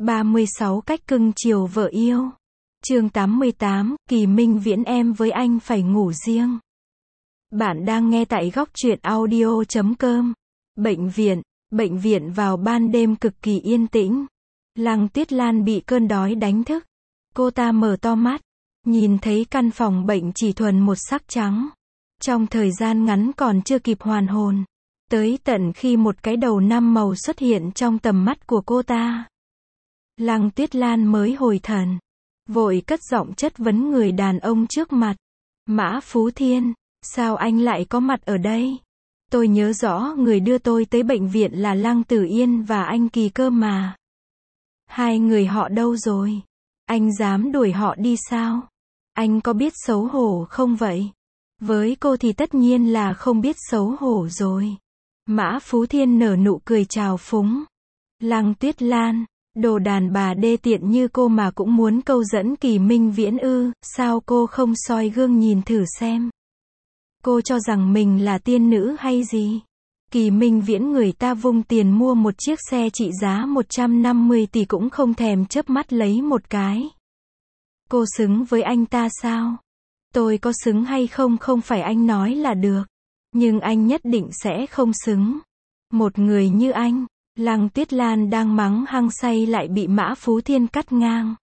36 cách cưng chiều vợ yêu. Chương 88, Kỳ Minh Viễn em với anh phải ngủ riêng. Bạn đang nghe tại góc truyện audio.com. Bệnh viện vào ban đêm cực kỳ yên tĩnh. Lăng Tuyết Lan bị cơn đói đánh thức. Cô ta mở to mắt, nhìn thấy căn phòng bệnh chỉ thuần một sắc trắng. Trong thời gian ngắn còn chưa kịp hoàn hồn, tới tận khi một cái đầu 5 màu xuất hiện trong tầm mắt của cô ta, Lăng Tuyết Lan mới hồi thần, vội cất giọng chất vấn người đàn ông trước mặt. Mã Phú Thiên, sao anh lại có mặt ở đây? Tôi nhớ rõ người đưa tôi tới bệnh viện là Lăng Tử Yên và anh Kỳ cơ mà. Hai người họ đâu rồi? Anh dám đuổi họ đi sao? Anh có biết xấu hổ không vậy? Với cô thì tất nhiên là không biết xấu hổ rồi. Mã Phú Thiên nở nụ cười trào phúng. Lăng Tuyết Lan, đồ đàn bà đê tiện như cô mà cũng muốn câu dẫn Kỳ Minh Viễn ư? Sao cô không soi gương nhìn thử xem? Cô cho rằng mình là tiên nữ hay gì? Kỳ Minh Viễn người ta vung tiền mua một chiếc xe trị giá 150 tỷ cũng không thèm chớp mắt lấy một cái. Cô xứng với anh ta sao? Tôi có xứng hay không không phải anh nói là được. Nhưng anh nhất định sẽ không xứng. Một người như anh. Lăng Tuyết Lan đang mắng hăng say lại bị Mã Phú Thiên cắt ngang.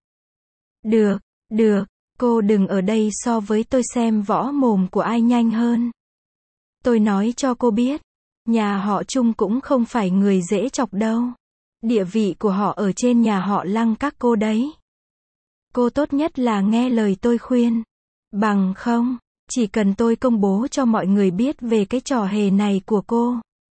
Được, cô đừng ở đây so với tôi xem võ mồm của ai nhanh hơn. Tôi nói cho cô biết, nhà họ Trung cũng không phải người dễ chọc đâu. Địa vị của họ ở trên nhà họ Lăng các cô đấy. Cô tốt nhất là nghe lời tôi khuyên. Bằng không, chỉ cần tôi công bố cho mọi người biết về cái trò hề này của cô.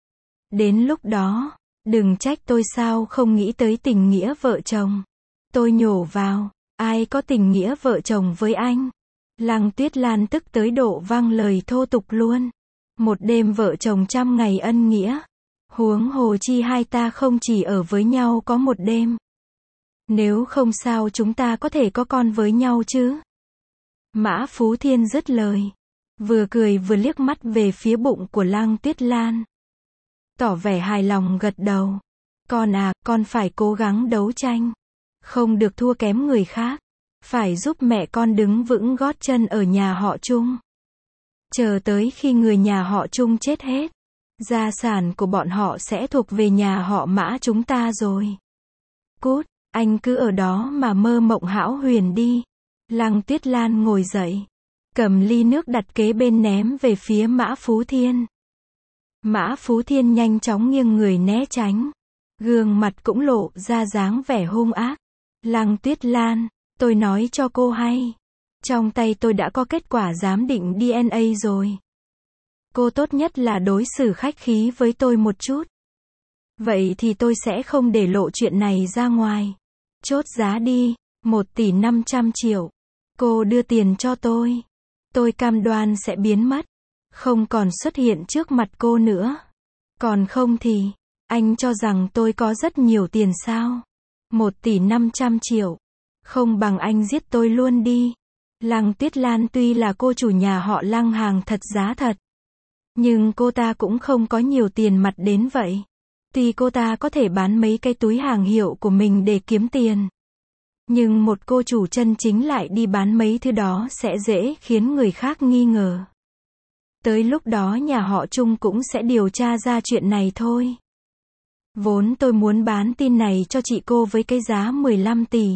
Đến lúc đó, đừng trách tôi sao không nghĩ tới tình nghĩa vợ chồng. Tôi nhổ vào, ai có tình nghĩa vợ chồng với anh? Lăng Tuyết Lan tức tới độ vang lời thô tục luôn. Một đêm vợ chồng 100 ngày ân nghĩa. Huống hồ chi hai ta không chỉ ở với nhau có một đêm. Nếu không sao chúng ta có thể có con với nhau chứ? Mã Phú Thiên dứt lời, vừa cười vừa liếc mắt về phía bụng của Lăng Tuyết Lan. Tỏ vẻ hài lòng gật đầu. Con à, con phải cố gắng đấu tranh. Không được thua kém người khác. Phải giúp mẹ con đứng vững gót chân ở nhà họ Trung. Chờ tới khi người nhà họ Trung chết hết, gia sản của bọn họ sẽ thuộc về nhà họ Mã chúng ta rồi. Cút, anh cứ ở đó mà mơ mộng hão huyền đi. Lăng Tuyết Lan ngồi dậy, cầm ly nước đặt kế bên ném về phía Mã Phú Thiên. Mã Phú Thiên nhanh chóng nghiêng người né tránh. Gương mặt cũng lộ ra dáng vẻ hung ác. Lăng Tuyết Lan, tôi nói cho cô hay. Trong tay tôi đã có kết quả giám định DNA rồi. Cô tốt nhất là đối xử khách khí với tôi một chút. Vậy thì tôi sẽ không để lộ chuyện này ra ngoài. Chốt giá đi, 1 tỷ 500 triệu. Cô đưa tiền cho tôi. Tôi cam đoan sẽ biến mất. Không còn xuất hiện trước mặt cô nữa. Còn không thì, anh cho rằng tôi có rất nhiều tiền sao? 1 tỷ 500 triệu. Không bằng anh giết tôi luôn đi. Lăng Tuyết Lan tuy là cô chủ nhà họ Lăng hàng thật giá thật. Nhưng cô ta cũng không có nhiều tiền mặt đến vậy. Tuy cô ta có thể bán mấy cái túi hàng hiệu của mình để kiếm tiền. Nhưng một cô chủ chân chính lại đi bán mấy thứ đó sẽ dễ khiến người khác nghi ngờ. Tới lúc đó nhà họ Trung cũng sẽ điều tra ra chuyện này thôi. Vốn tôi muốn bán tin này cho chị cô với cái giá 15 tỷ.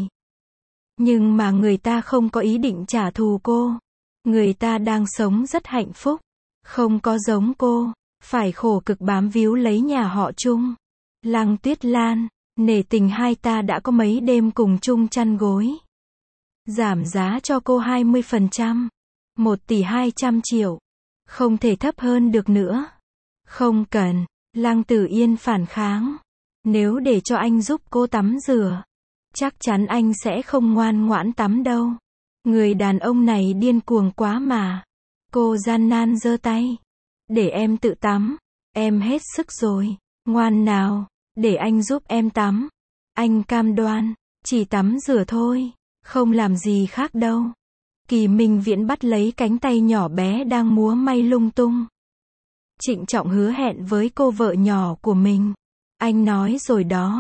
Nhưng mà người ta không có ý định trả thù cô. Người ta đang sống rất hạnh phúc. Không có giống cô, phải khổ cực bám víu lấy nhà họ Trung. Lăng Tuyết Lan, nể tình hai ta đã có mấy đêm cùng chung chăn gối. Giảm giá cho cô 20%. 1 tỷ 200 triệu. Không thể thấp hơn được nữa. Không cần. Lăng Tử Yên phản kháng. Nếu để cho anh giúp cô tắm rửa, chắc chắn anh sẽ không ngoan ngoãn tắm đâu. Người đàn ông này điên cuồng quá mà. Cô gian nan giơ tay. Để em tự tắm. Em hết sức rồi. Ngoan nào, để anh giúp em tắm. Anh cam đoan, chỉ tắm rửa thôi, không làm gì khác đâu. Kỳ Minh Viễn bắt lấy cánh tay nhỏ bé đang múa may lung tung. Trịnh trọng hứa hẹn với cô vợ nhỏ của mình. Anh nói rồi đó,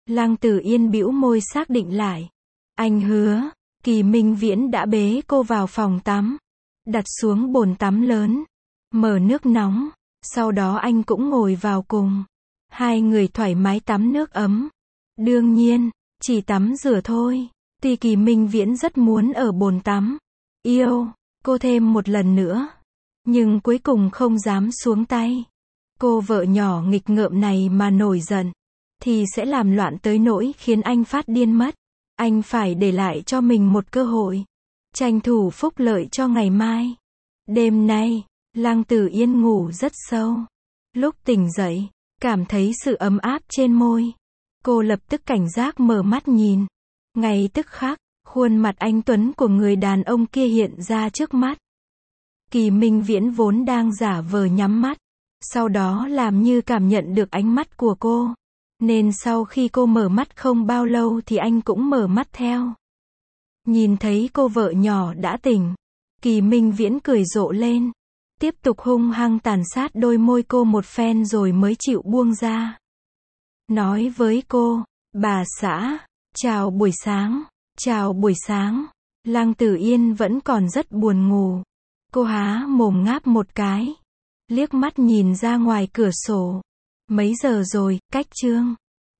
Lăng Tử Yên bĩu môi xác định lại. Anh hứa. Kỳ Minh Viễn đã bế cô vào phòng tắm. Đặt xuống bồn tắm lớn. Mở nước nóng. Sau đó anh cũng ngồi vào cùng. Hai người thoải mái tắm nước ấm. Đương nhiên, chỉ tắm rửa thôi. Tuy Kỳ Minh Viễn rất muốn ở bồn tắm. Yêu cô thêm một lần nữa. Nhưng cuối cùng không dám xuống tay. Cô vợ nhỏ nghịch ngợm này mà nổi giận. Thì sẽ làm loạn tới nỗi khiến anh phát điên mất. Anh phải để lại cho mình một cơ hội. Tranh thủ phúc lợi cho ngày mai. Đêm nay, Lăng Tử Yên ngủ rất sâu. Lúc tỉnh dậy, cảm thấy sự ấm áp trên môi. Cô lập tức cảnh giác mở mắt nhìn. Ngay tức khắc, khuôn mặt anh tuấn của người đàn ông kia hiện ra trước mắt. Kỳ Minh Viễn vốn đang giả vờ nhắm mắt. Sau đó làm như cảm nhận được ánh mắt của cô. Nên sau khi cô mở mắt không bao lâu thì anh cũng mở mắt theo. Nhìn thấy cô vợ nhỏ đã tỉnh. Kỳ Minh Viễn cười rộ lên. Tiếp tục hung hăng tàn sát đôi môi cô một phen rồi mới chịu buông ra. Nói với cô, bà xã, chào buổi sáng, chào buổi sáng. Lăng Tử Yên vẫn còn rất buồn ngủ. Cô há mồm ngáp một cái. Liếc mắt nhìn ra ngoài cửa sổ. Mấy giờ rồi, cách chương